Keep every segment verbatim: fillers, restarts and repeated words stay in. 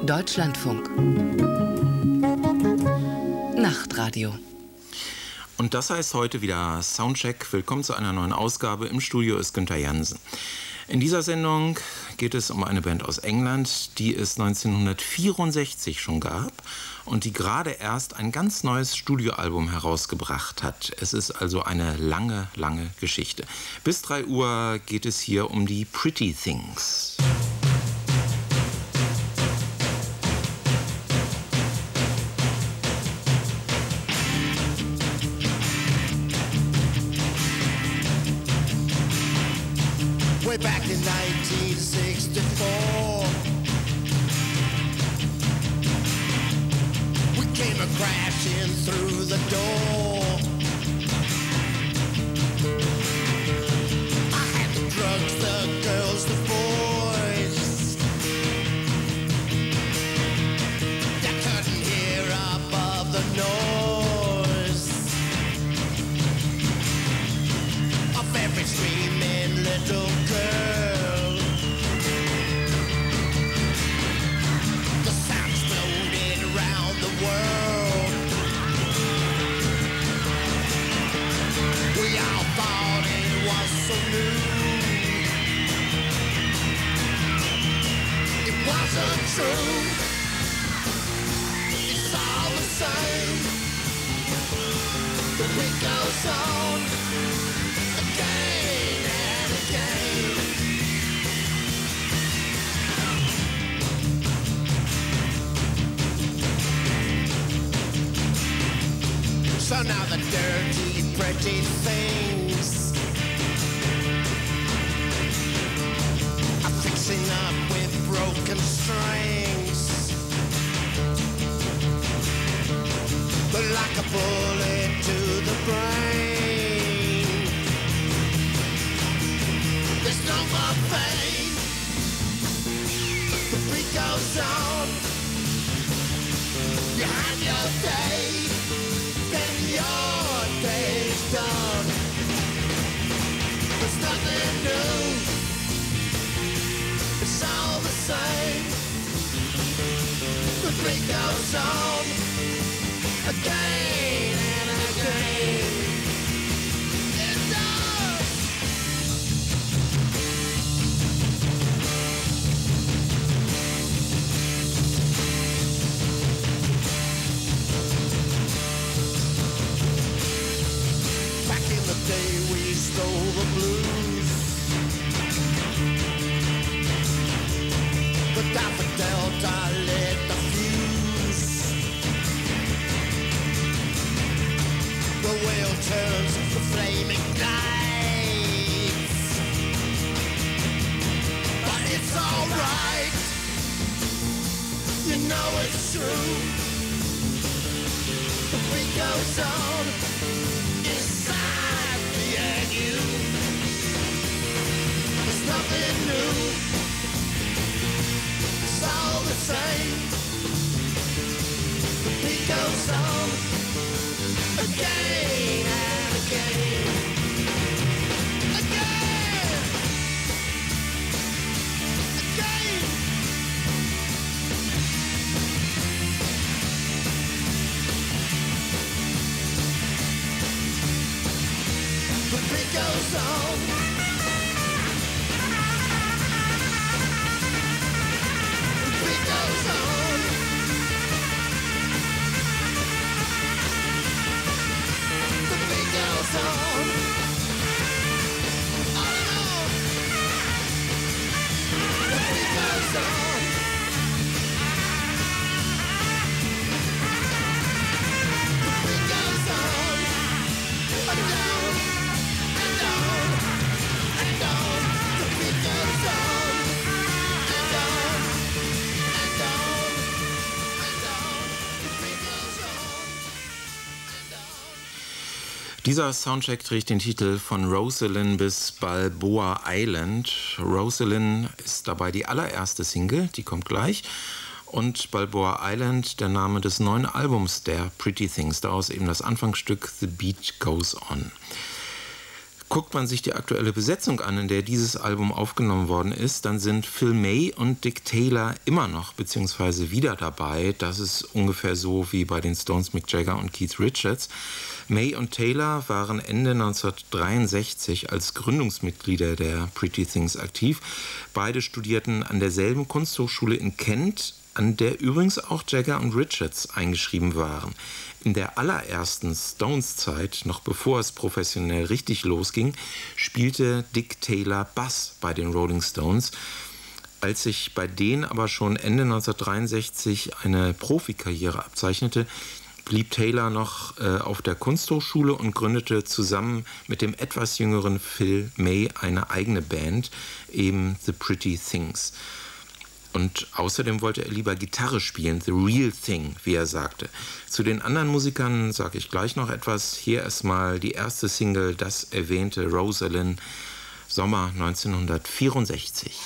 Deutschlandfunk. Nachtradio. Und das heißt heute wieder Soundcheck. Willkommen zu einer neuen Ausgabe. Im Studio ist Günther Jansen. In dieser Sendung geht es um eine Band aus England, die es neunzehnhundertvierundsechzig schon gab und die gerade erst ein ganz neues Studioalbum herausgebracht hat. Es ist also eine lange, lange Geschichte. Bis drei Uhr geht es hier um die Pretty Things. Way back in nineteen sixty-four, we came a crashing through the door. I had the drugs, the girls, the boys. You couldn't hear above the noise of every screaming little girl. The sound exploded around the world. We all thought it was so new. It wasn't true. It's all the same. The beat goes on again and again. So now the dirty, pretty things are fixing up with broken strings. But like a bullet to the brain, there's no more pain. The beat goes on behind your day. Then your day's done. There's nothing new. It's all the same. The beat goes on again and again. It does. The day we stole the blues, but down the Delta lit the fuse. The wheel turns, the flame ignites, but it's alright. You know it's true. The beat goes on. And you, there's nothing new. It's all the same. The beat goes on again and again. Again. Again. The beat goes on. The beat goes on. The beat goes on. On and on. The beat goes on. The beat goes on. And down. And on, and on, the beat goes on, and on, and on, and on, the beat goes on, and on. Dieser Soundcheck trägt den Titel Von Rosalyn bis Balboa Island. Rosalyn ist dabei die allererste Single, die kommt gleich. Und Balboa Island, der Name des neuen Albums der Pretty Things. Daraus eben das Anfangsstück The Beat Goes On. Guckt man sich die aktuelle Besetzung an, in der dieses Album aufgenommen worden ist, dann sind Phil May und Dick Taylor immer noch beziehungsweise wieder dabei. Das ist ungefähr so wie bei den Stones, Mick Jagger und Keith Richards. May und Taylor waren Ende neunzehnhundertdreiundsechzig als Gründungsmitglieder der Pretty Things aktiv. Beide studierten an derselben Kunsthochschule in Kent, an der übrigens auch Jagger und Richards eingeschrieben waren. In der allerersten Stones-Zeit, noch bevor es professionell richtig losging, spielte Dick Taylor Bass bei den Rolling Stones. Als sich bei denen aber schon Ende neunzehnhundertdreiundsechzig eine Profikarriere abzeichnete, blieb Taylor noch äh, auf der Kunsthochschule und gründete zusammen mit dem etwas jüngeren Phil May eine eigene Band, eben The Pretty Things. Und außerdem wollte er lieber Gitarre spielen, the real thing, wie er sagte. Zu den anderen Musikern sage ich gleich noch etwas. Hier erstmal die erste Single, das erwähnte Rosalind, Sommer neunzehnhundertvierundsechzig.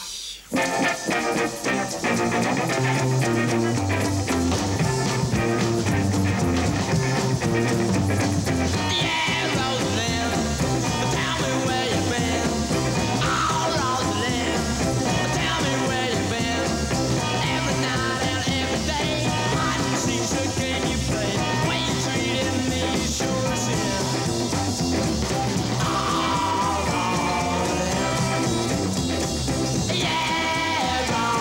Yeah,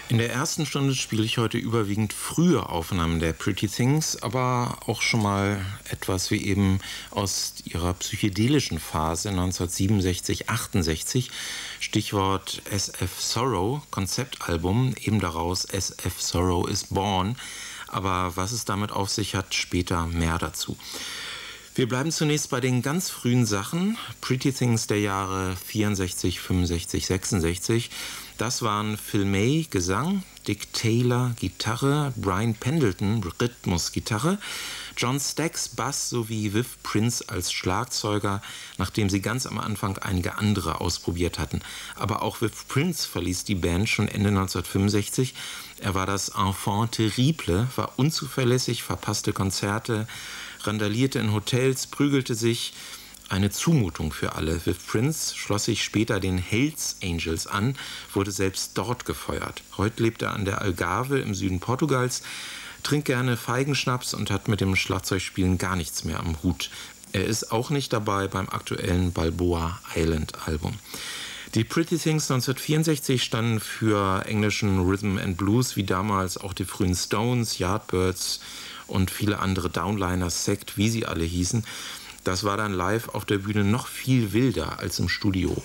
In der ersten Stunde spiele ich heute überwiegend frühe Aufnahmen der Pretty Things, aber auch schon mal etwas wie eben aus ihrer psychedelischen Phase neunzehnhundertsiebenundsechzig achtundsechzig. Stichwort S F Sorrow, Konzeptalbum, eben daraus S F Sorrow is Born. Aber was es damit auf sich hat, später mehr dazu. Wir bleiben zunächst bei den ganz frühen Sachen. Pretty Things der Jahre vierundsechzig, fünfundsechzig, sechsundsechzig. Das waren Phil May, Gesang, Dick Taylor, Gitarre, Brian Pendleton, Rhythmus, Gitarre, John Stax, Bass sowie Viv Prince als Schlagzeuger, nachdem sie ganz am Anfang einige andere ausprobiert hatten. Aber auch Viv Prince verließ die Band schon Ende neunzehnhundertfünfundsechzig. Er war das Enfant terrible, war unzuverlässig, verpasste Konzerte, randalierte in Hotels, prügelte sich. Eine Zumutung für alle. Viv Prince schloss sich später den Hells Angels an, wurde selbst dort gefeuert. Heute lebt er an der Algarve im Süden Portugals, trinkt gerne Feigenschnaps und hat mit dem Schlagzeugspielen gar nichts mehr am Hut. Er ist auch nicht dabei beim aktuellen Balboa Island Album. Die Pretty Things neunzehnhundertvierundsechzig standen für englischen Rhythm and Blues, wie damals auch die frühen Stones, Yardbirds und viele andere Downliners, Sect, wie sie alle hießen. Das war dann live auf der Bühne noch viel wilder als im Studio.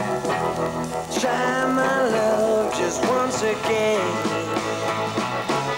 Try my love just once again.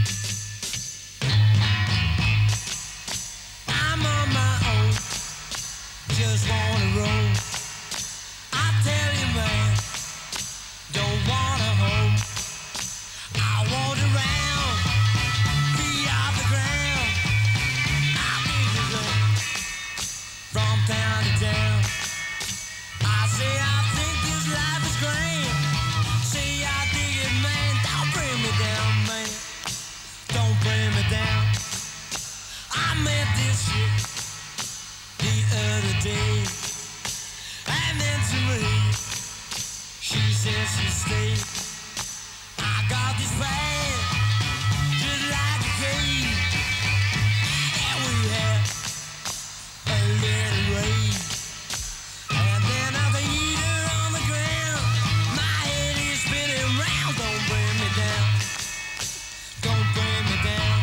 I'm on my own, just wanna roam. I tell you, man, don't want a home. I want around, be off the ground. I'll be the road from town to town. I say I think this life is grand. Say I dig it, man. Don't bring me down, man. Don't bring me down. I met this shit the other day, and then to me, she says she stayed. I got this band, just like a cave, and we had a little rain. And then I beat her on the ground. My head is spinning round. Don't bring me down. Don't bring me down.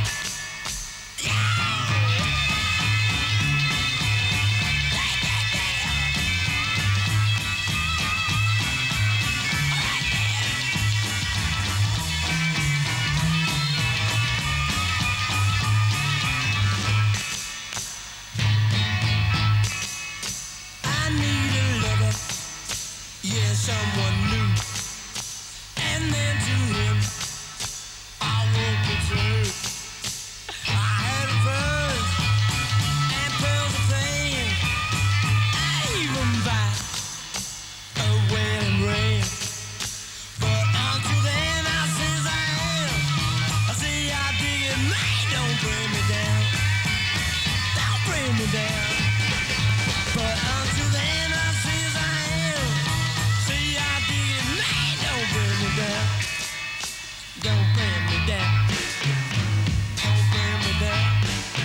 I need a lover, yeah, someone new. And then to him, I won't return. I had a verse and pearls of fame. I even buy a wedding ring. But until then, I says I am. I say I dig it, man. Don't bring me down. Don't bring me down. But until then, I says I am. Say I dig it, man. Don't bring me down. Don't bring me down. Don't bring me down.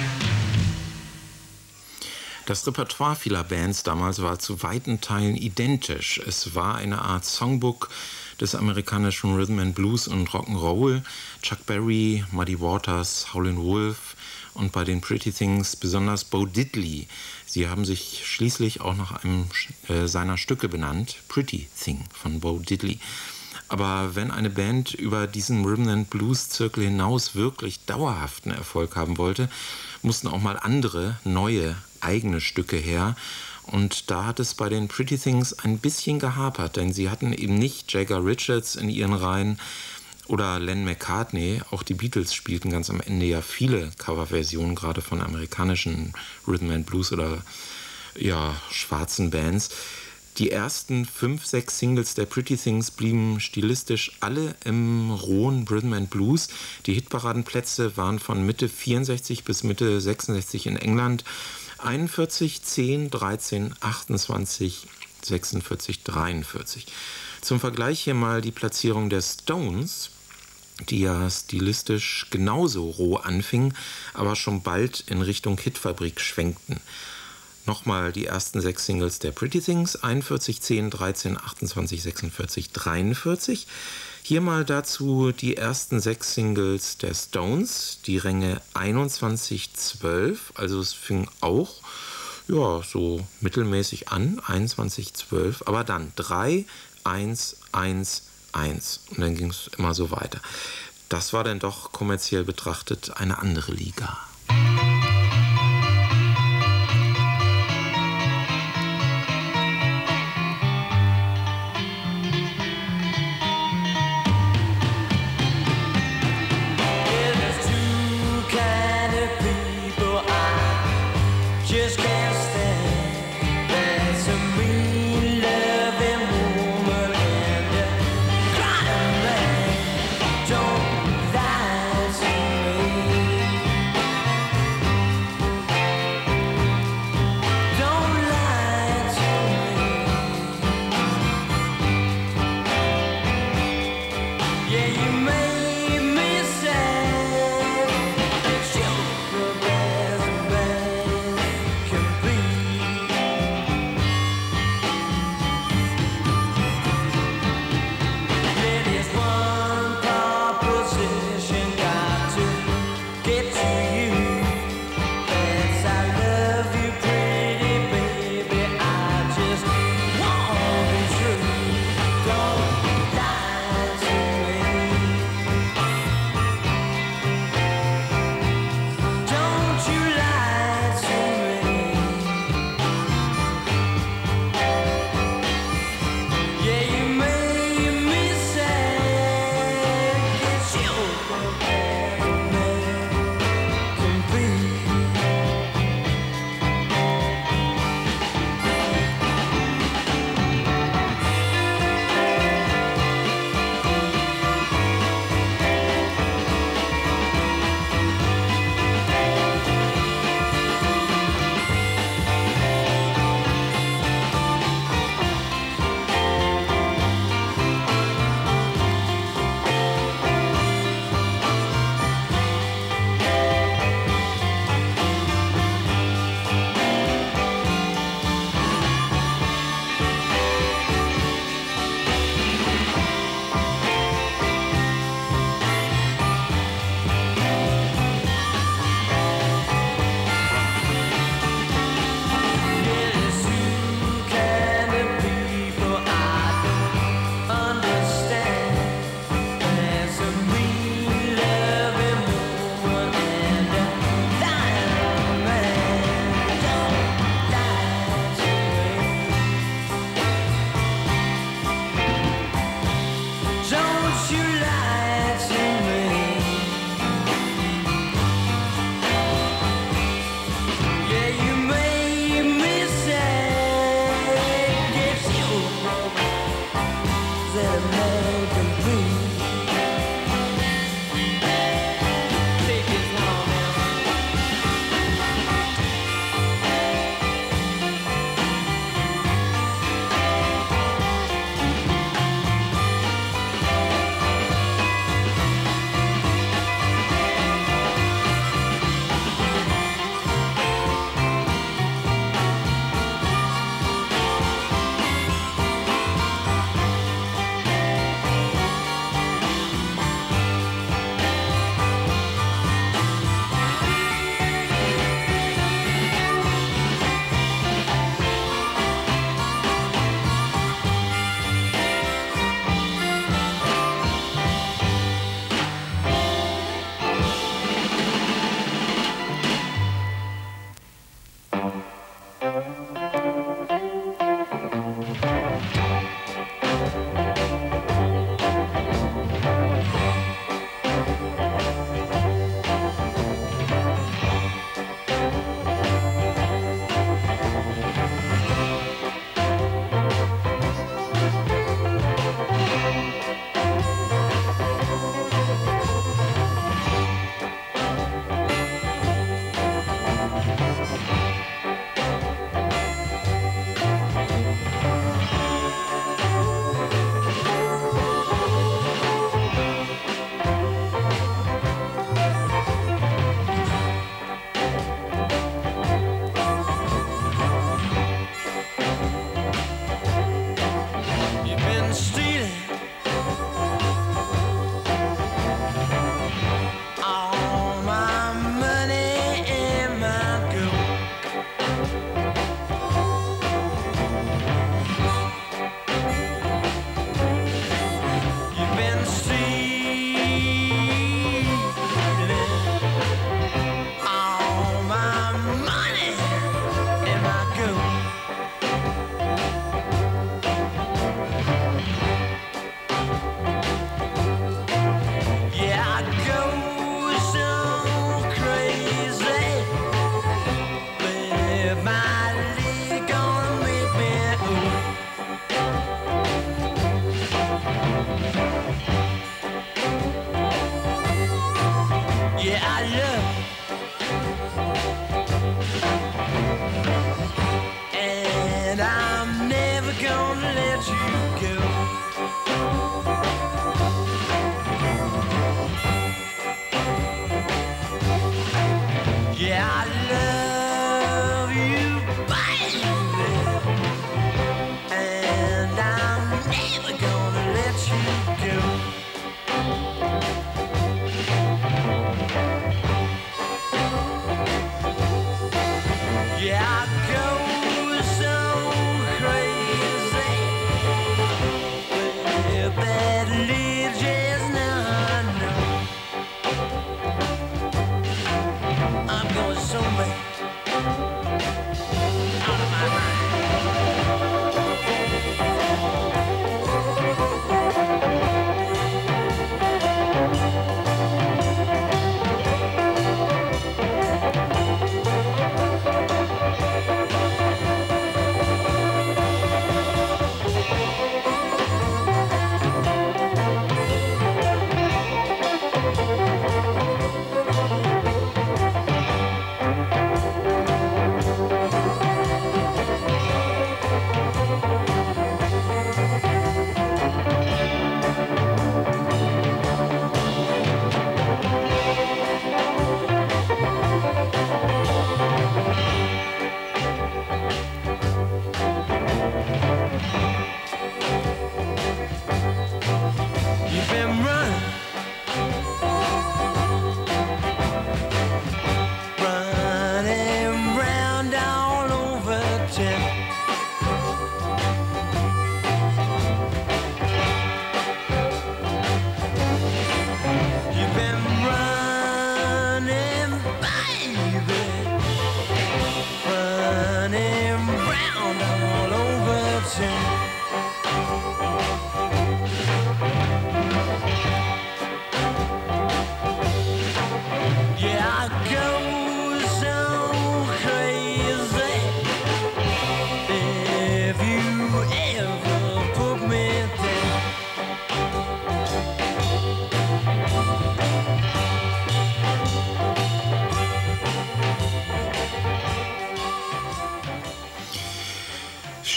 Das Repertoire vieler Bands damals war zu weiten Teilen identisch. Es war eine Art Songbook des amerikanischen Rhythm and Blues und Rock'n'Roll. Chuck Berry, Muddy Waters, Howlin' Wolf und bei den Pretty Things besonders Bo Diddley. Sie haben sich schließlich auch nach einem äh, seiner Stücke benannt, Pretty Thing von Bo Diddley. Aber wenn eine Band über diesen Rhythm and Blues Zirkel hinaus wirklich dauerhaften Erfolg haben wollte, mussten auch mal andere, neue, eigene Stücke her. Und da hat es bei den Pretty Things ein bisschen gehapert, denn sie hatten eben nicht Jagger Richards in ihren Reihen oder Len McCartney. Auch die Beatles spielten ganz am Ende ja viele Coverversionen, gerade von amerikanischen Rhythm and Blues oder ja, schwarzen Bands. Die ersten fünf, sechs Singles der Pretty Things blieben stilistisch alle im rohen Rhythm and Blues. Die Hitparadenplätze waren von Mitte vierundsechzig bis Mitte sechsundsechzig in England. einundvierzig, zehn, dreizehn, achtundzwanzig, sechsundvierzig, dreiundvierzig. Zum Vergleich hier mal die Platzierung der Stones, die ja stilistisch genauso roh anfingen, aber schon bald in Richtung Hitfabrik schwenkten. Nochmal die ersten sechs Singles der Pretty Things, einundvierzig, zehn, dreizehn, achtundzwanzig, sechsundvierzig, dreiundvierzig. Hier mal dazu die ersten sechs Singles der Stones, die Ränge einundzwanzig, zwölf, also es fing auch ja, so mittelmäßig an, einundzwanzig, zwölf, aber dann drei, eins, eins, eins und dann ging es immer so weiter. Das war dann doch kommerziell betrachtet eine andere Liga. Don't lie to me. that American dream. Take this one now. Bed.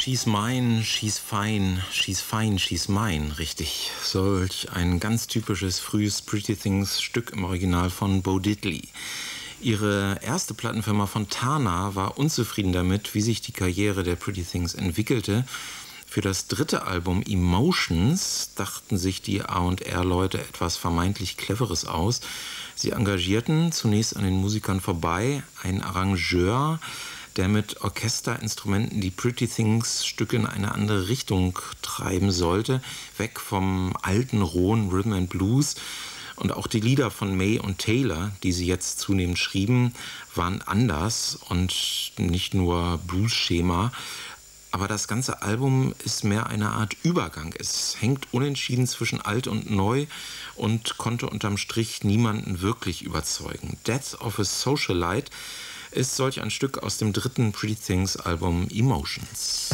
She's mine, she's fine, she's fine, she's mine. Richtig. Solch ein ganz typisches frühes Pretty Things Stück im Original von Bo Diddley. Ihre erste Plattenfirma Fontana war unzufrieden damit, wie sich die Karriere der Pretty Things entwickelte. Für das dritte Album Emotions dachten sich die A und R-Leute etwas vermeintlich Cleveres aus. Sie engagierten zunächst an den Musikern vorbei einen Arrangeur, der mit Orchesterinstrumenten die Pretty Things Stücke in eine andere Richtung treiben sollte, weg vom alten, rohen Rhythm and Blues. Und auch die Lieder von May und Taylor, die sie jetzt zunehmend schrieben, waren anders und nicht nur Blues-Schema. Aber das ganze Album ist mehr eine Art Übergang. Es hängt unentschieden zwischen alt und neu und konnte unterm Strich niemanden wirklich überzeugen. Death of a Socialite ist solch ein Stück aus dem dritten Pretty Things Album Emotions.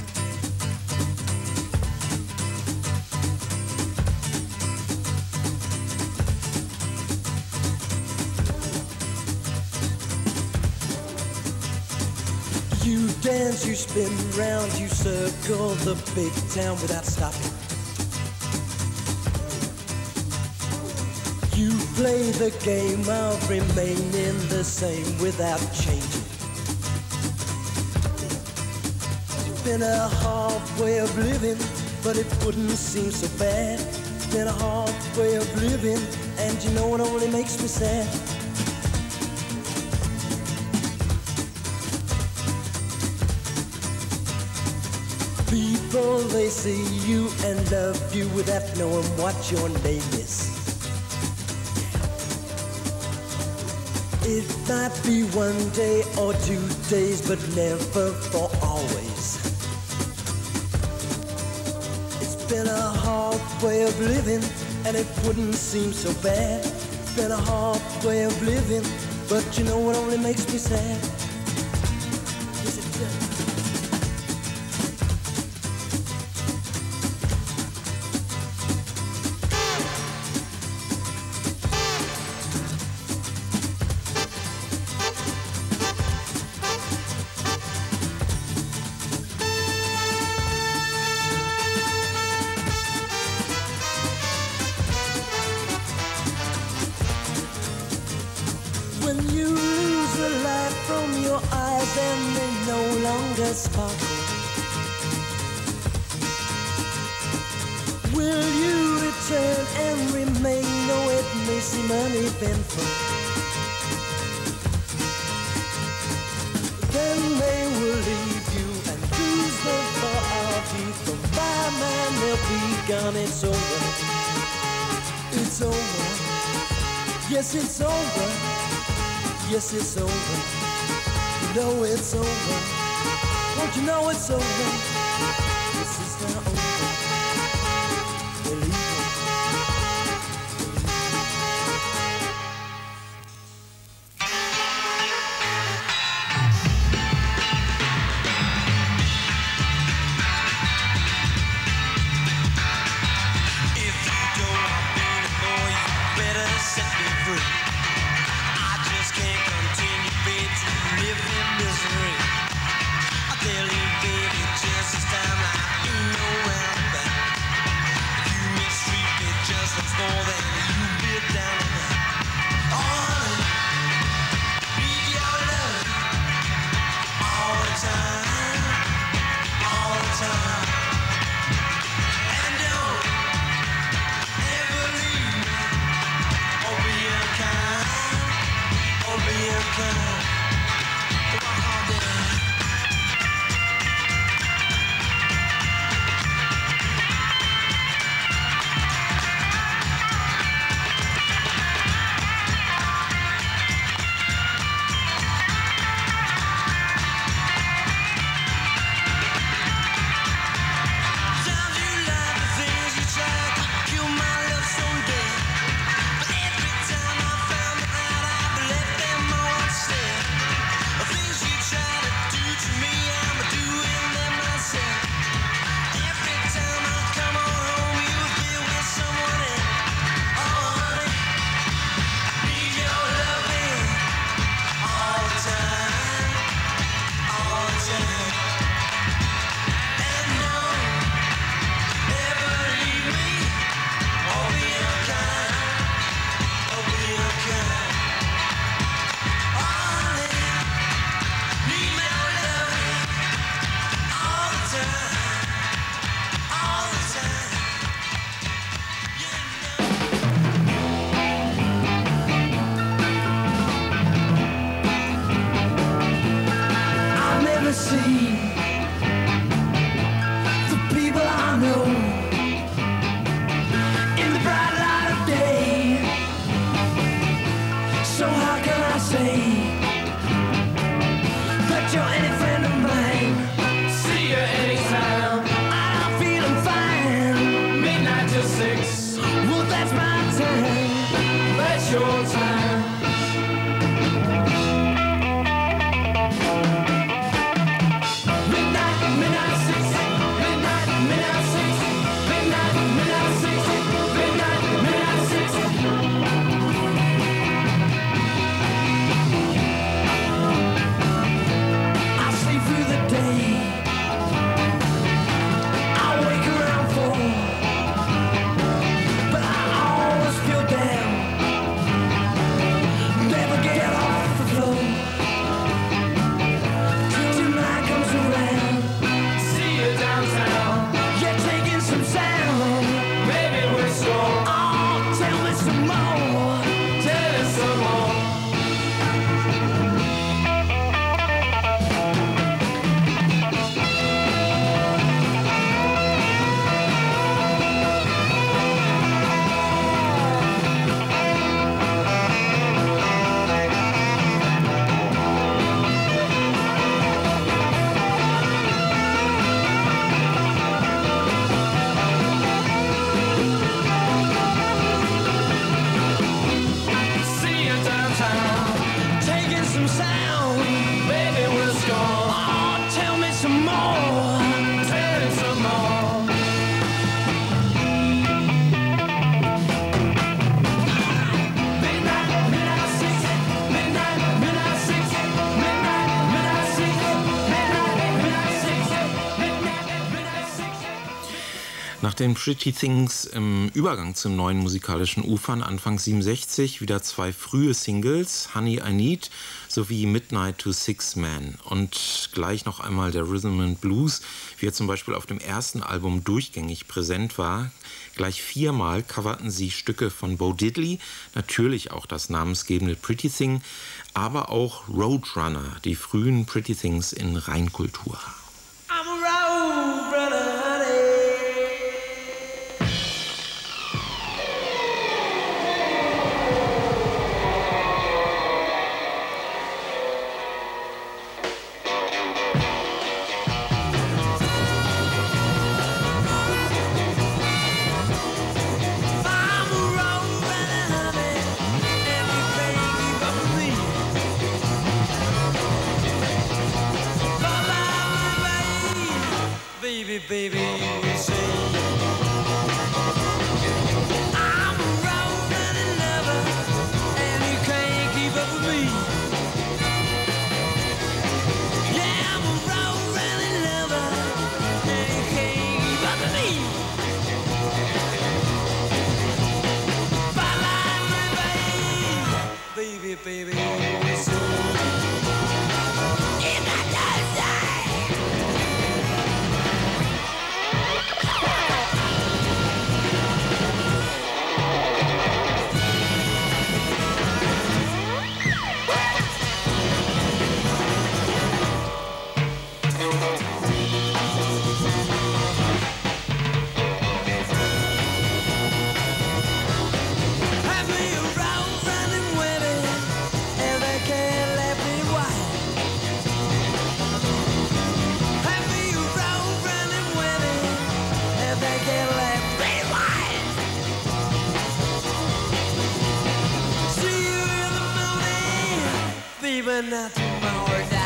You dance, you spin round, you circle the big town without stopping. You play the game of remaining the same without changing. It's been a hard way of living, but it wouldn't seem so bad. It's been a hard way of living, and you know it only makes me sad. People, they see you and love you without knowing what your name is. It might be one day or two days, but never for always. It's been a hard way of living, and it wouldn't seem so bad. It's been a hard way of living, but you know what only makes me sad? Yes, it does. When you lose the light from your eyes and they no longer sparkle, will you return and remain? Though it may seem uneventful, then they will leave you and lose the thought of you. From my mind they'll be gone. It's over. It's over. Yes, it's over. Yes, it's over. You know it's over. Don't you know it's over? This is now over. They're leaving. If you don't want me anymore, you better set me free. Can't continue, babe, to live in misery. I tell you, baby, just know. In the bright light of day. So how can I say that you're any friend of mine? See you anytime. I'm feeling fine. Midnight till six. Well, that's my time. That's your time. Nach den Pretty Things im Übergang zum neuen musikalischen Ufern Anfang siebenundsechzig wieder zwei frühe Singles, Honey I Need sowie Midnight to Six Man. Und gleich noch einmal der Rhythm and Blues, wie er zum Beispiel auf dem ersten Album durchgängig präsent war. Gleich viermal coverten sie Stücke von Bo Diddley, natürlich auch das namensgebende Pretty Thing, aber auch Roadrunner, die frühen Pretty Things in Reinkultur. I'm a roadrunner, honey. Baby, you say I'm a road-running lover, and you can't keep up with me. Yeah, I'm a road-running lover, and you can't keep up with me. Bye-bye, baby, baby, you say in my lifetime. Not tomorrow night.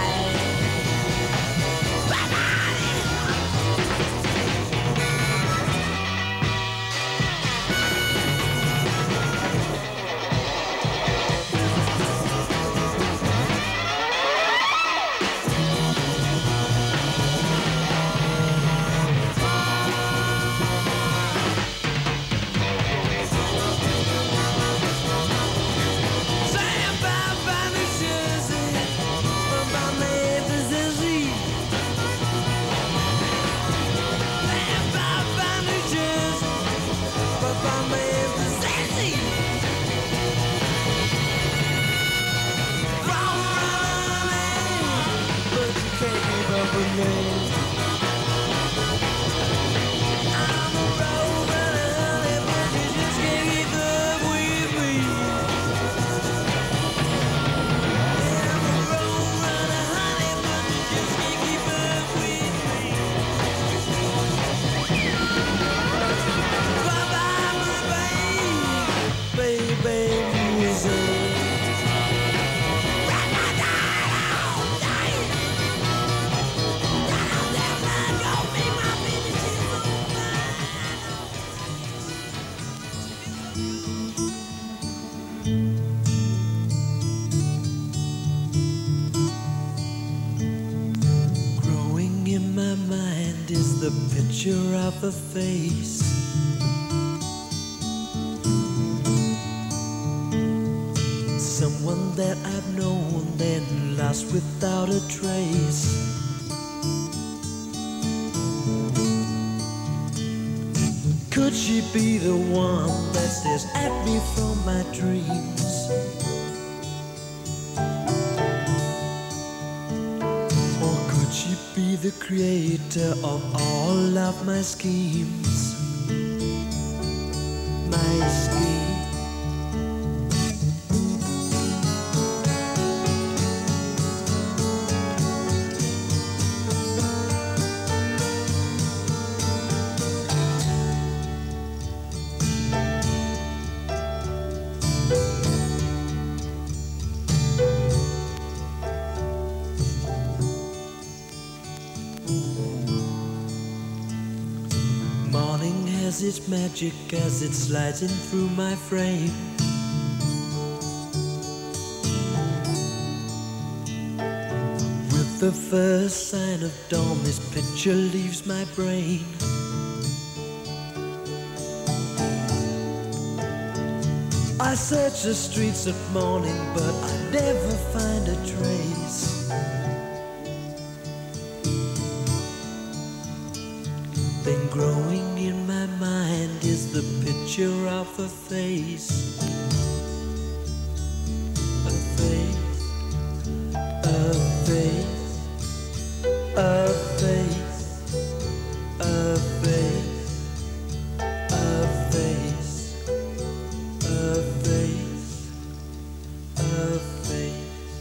Growing in my mind is the picture of a face. Someone that I've known, then lost without a trace. Could she be the one that stares at me from my dreams? Or could she be the creator of all of my schemes? My schemes. Its magic as it slides in through my frame. With the first sign of dawn, this picture leaves my brain. I search the streets at morning, but I never find a trace. Then growing in my mind is the picture of a face. A face, a face, a face, a face, a face, a face, a face.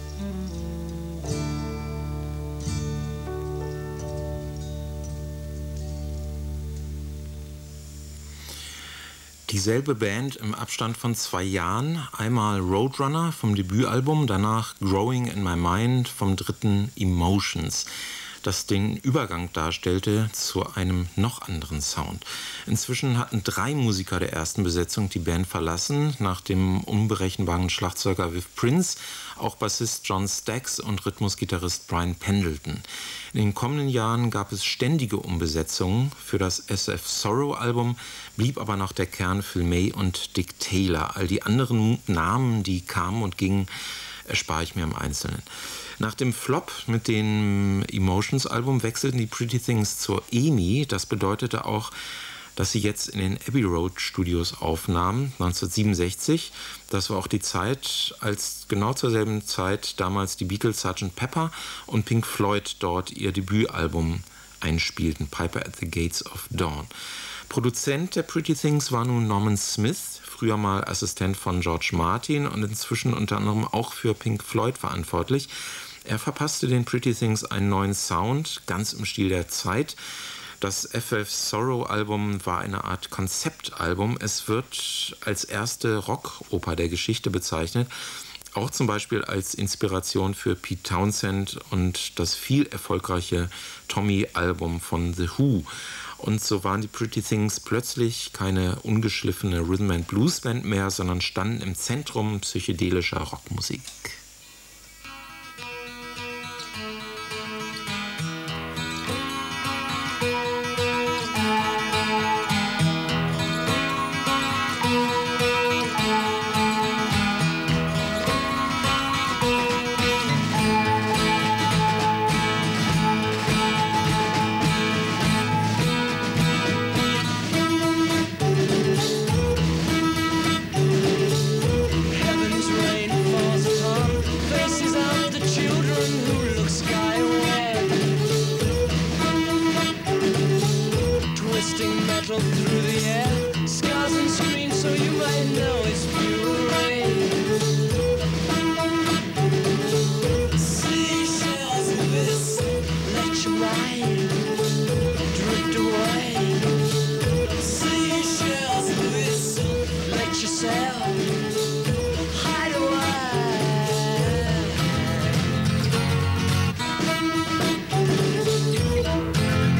Dieselbe Band im Abstand von zwei Jahren, einmal Roadrunner vom Debütalbum, danach Growing in My Mind vom dritten Emotions, das den Übergang darstellte zu einem noch anderen Sound. Inzwischen hatten drei Musiker der ersten Besetzung die Band verlassen, nach dem unberechenbaren Schlagzeuger Viv Prince, auch Bassist John Stax und Rhythmusgitarrist Brian Pendleton. In den kommenden Jahren gab es ständige Umbesetzungen. Für das S F Sorrow-Album blieb aber noch der Kern Phil May und Dick Taylor. All die anderen Namen, die kamen und gingen, erspare ich mir im Einzelnen. Nach dem Flop mit dem Emotions-Album wechselten die Pretty Things zur E M I. Das bedeutete auch, dass sie jetzt in den Abbey Road Studios aufnahmen, neunzehnhundertsiebenundsechzig. Das war auch die Zeit, als genau zur selben Zeit damals die Beatles Sergeant Pepper und Pink Floyd dort ihr Debütalbum einspielten, Piper at the Gates of Dawn. Produzent der Pretty Things war nun Norman Smith, früher mal Assistent von George Martin und inzwischen unter anderem auch für Pink Floyd verantwortlich. Er verpasste den Pretty Things einen neuen Sound, ganz im Stil der Zeit. Das F F Sorrow-Album war eine Art Konzeptalbum. Es wird als erste Rockoper der Geschichte bezeichnet, auch zum Beispiel als Inspiration für Pete Townshend und das viel erfolgreiche Tommy-Album von The Who. Und so waren die Pretty Things plötzlich keine ungeschliffene Rhythm-and-Blues-Band mehr, sondern standen im Zentrum psychedelischer Rockmusik.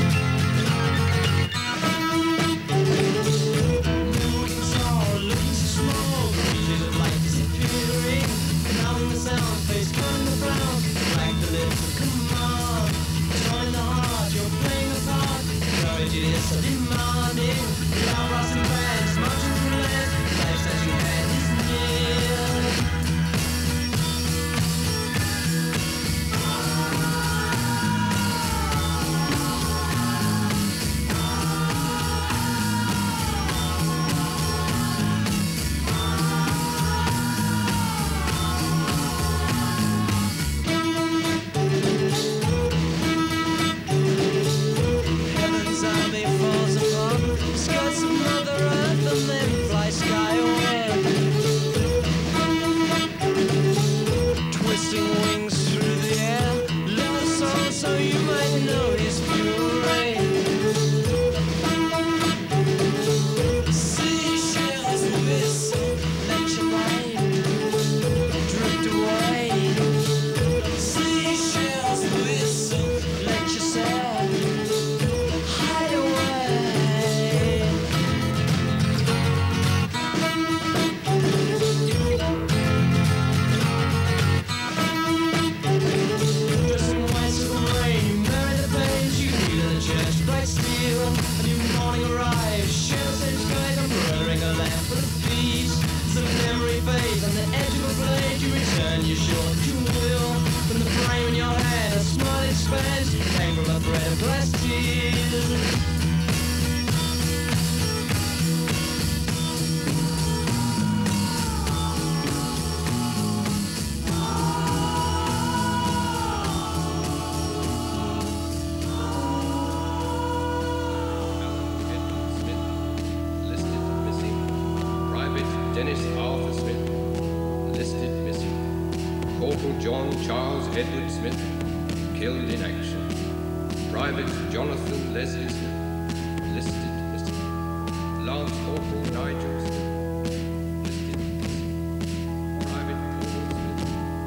Looking and then fly skyway. Twisting wings through the air, love song so you might know his fury. Seashells whistle, let your mind drift away. Seashells whistle, let yourself hide away. Just in white silver rain, bury the page, you feel the church, bright steel. A new morning arrives, shells and skies, I'm wearing a lamp for the peace. The memory fades on the edge of a blade, you return your short, you will. From the frame in your hand, a smile expands, came from a thread of glass tears. Listed missing. Private Dennis Arthur Smith, listed missing. Corporal John Charles Edward Smith, killed in action. Private Jonathan Leslie Smith, listed missing. Lance Corporal Nigel Smith, listed missing. Private Paul Smith,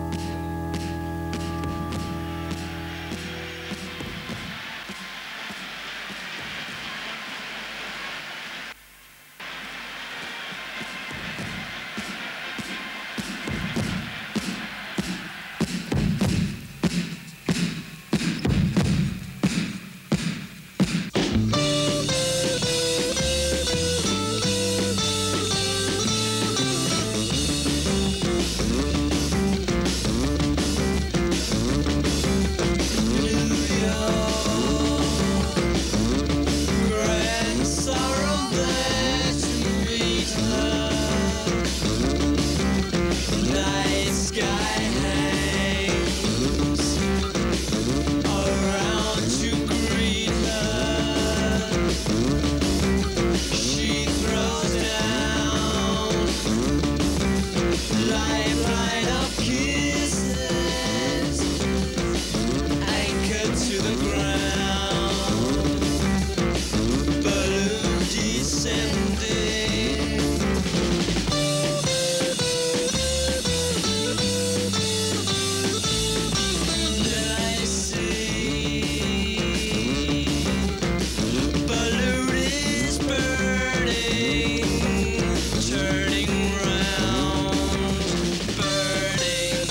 Grand sorrow there to meet her. Night sky hangs around to greet her. She throws down lifeline of kisses, anchored to the ground. Balloon descending. Then I see balloon is burning, turning round, burning.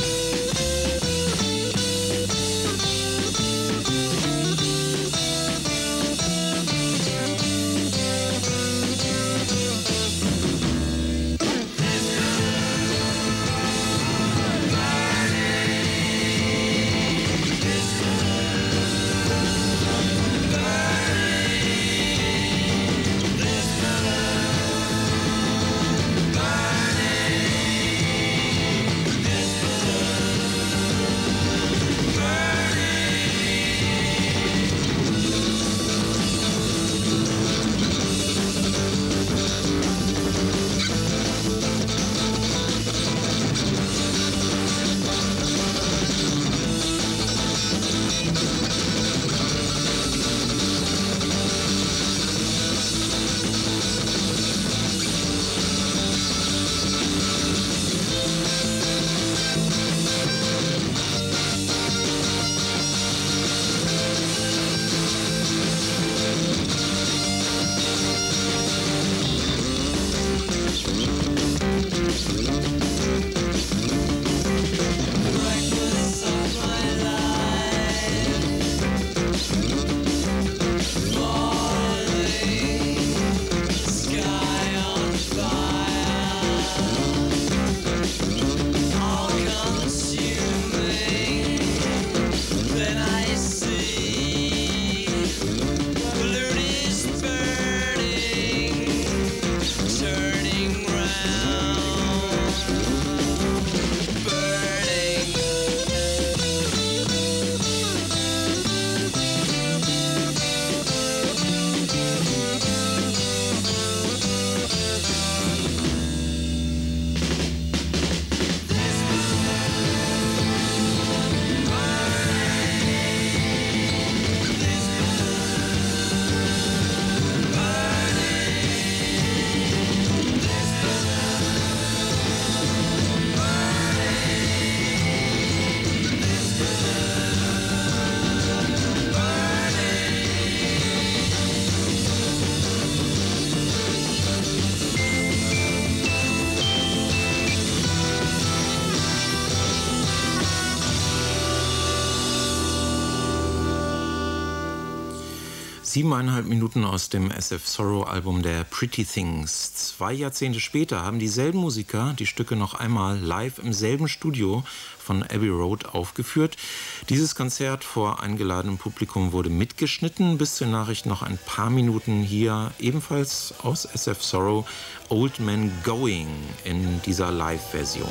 Siebeneinhalb Minuten aus dem S F Sorrow-Album der Pretty Things. Zwei Jahrzehnte später haben dieselben Musiker die Stücke noch einmal live im selben Studio von Abbey Road aufgeführt. Dieses Konzert vor eingeladenem Publikum wurde mitgeschnitten. Bis zur Nachricht noch ein paar Minuten hier, ebenfalls aus S F Sorrow, Old Man Going in dieser Live-Version.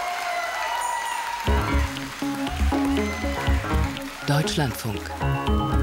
Deutschlandfunk.